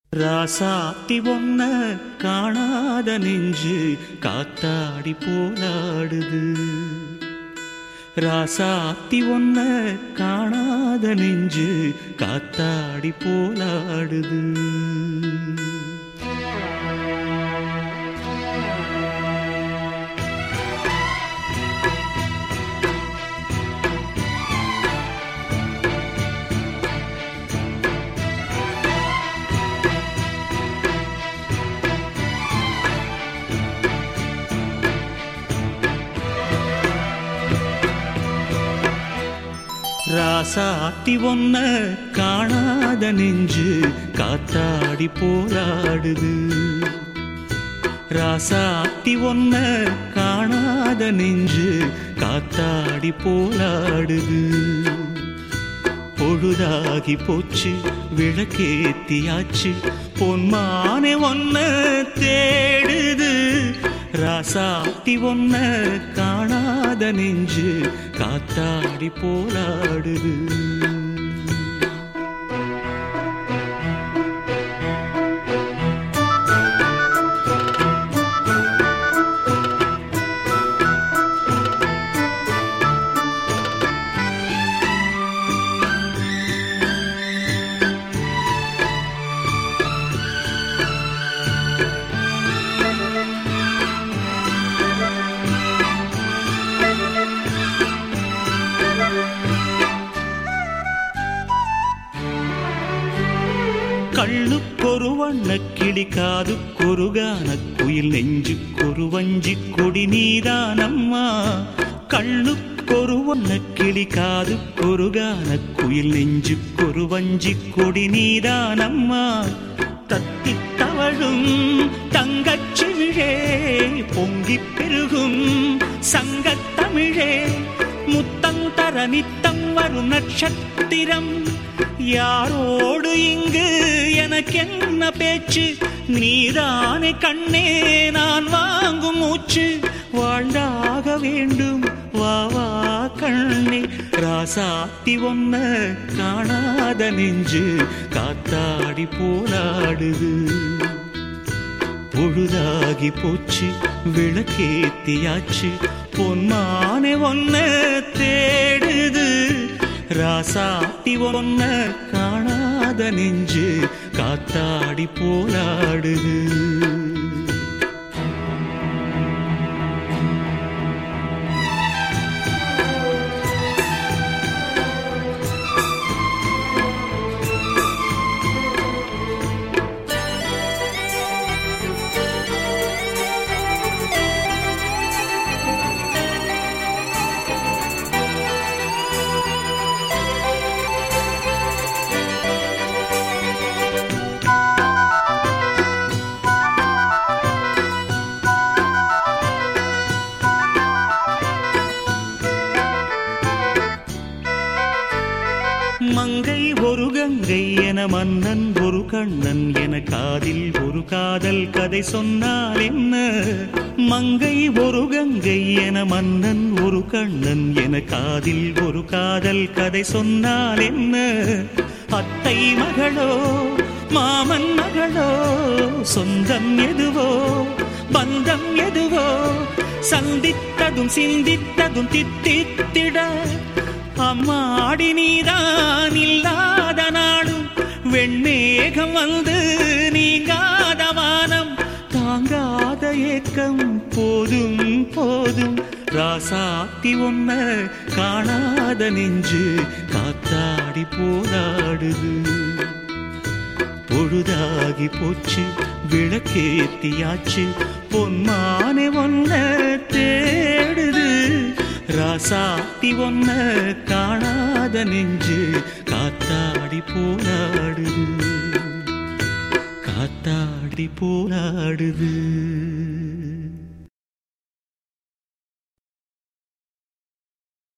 ராசாத்தி ஒன்ன காணாத நெஞ்சு காத்தாடி போலாடுது. ராசாத்தி ஒன்ன காணாத நெஞ்சு காத்தாடி போலாடுது. ராசாத்தி ஒன்ன காணாத நெஞ்சு காத்தாடி போராடுது. ராசாத்தி ஒன்ன காணாத நெஞ்சு காத்தாடி போராடுது. பொழுதாகி போச்சு விளக்கேத்தியாச்சு பொன்மானே ஒன்ன தேடுது. ராசாத்தி ஒன்ன காணாத நெஞ்சு காத்தாடி போராடுது. கள்ளுக்கொரு வண்ண கிளி காதுக்கொரு கான குயில் நெஞ்சுக்கொரு வஞ்சி கொடி நீதானம்மா. கள்ளுக்கொரு வண்ண கிளி காதுக்கொரு கான குயில் நெஞ்சுக்கொரு வஞ்சி கொடி நீதானம்மா. தத்தி தவழும் தங்கச்சிமிழே பொங்கி பெருகும் சங்கத்தமிழே முத்தந்தர நித்தம் வரும் நட்சத்திரம். யாரோடு இங்கு எனக்கென்ன பேச்சு, நீதானே கண்ணே நான் வாங்கும் மூச்சு. வாழ்ந்தாக வேண்டும் வா வா கண்ணே. ராசாத்தி ஒன்ன காணாத நெஞ்சு காத்தாடி போராடுது. பொழுதாகி போச்சு விளக்கேத்தியாச்சு பொன்மானே ஒன்ன தேடுது. ராசாத்தி ஒன்ன காணாத நெஞ்சு காத்தாடி போராடுது. மங்கை ஒரு கங்கை என மன்னன் ஒரு கண்ணன் என காதில் ஒரு காதல் கதை சொன்னால் என்ன. மங்கை ஒரு கங்கை என மன்னன் ஒரு கண்ணன் என காதில் ஒரு காதல் கதை சொன்னால் என்ன. அத்தை மகளோ மாமன் மகளோ சொந்தம் எதுவோ பந்தம் எதுவோ சந்தித்ததும் சிந்தித்ததும் தித்தித்திட. அம்மாடி நீதான் இல்லாத நாடும் வெண்மேகம் வந்து நீங்காத வானம் தாங்காத ஏக்கம் போதும் போதும். ராசாத்தி ஒன்ன காணாத நெஞ்சு காத்தாடி போராடுது. பொழுதாகி போச்சு விளக்கேத்தியாச்சு பொன்மானே ஒன்ன தேடுது. ராசாத்தி ஒன்ன காணாத நெஞ்சு காத்தாடி போராடுது. காத்தாடி போராடுது.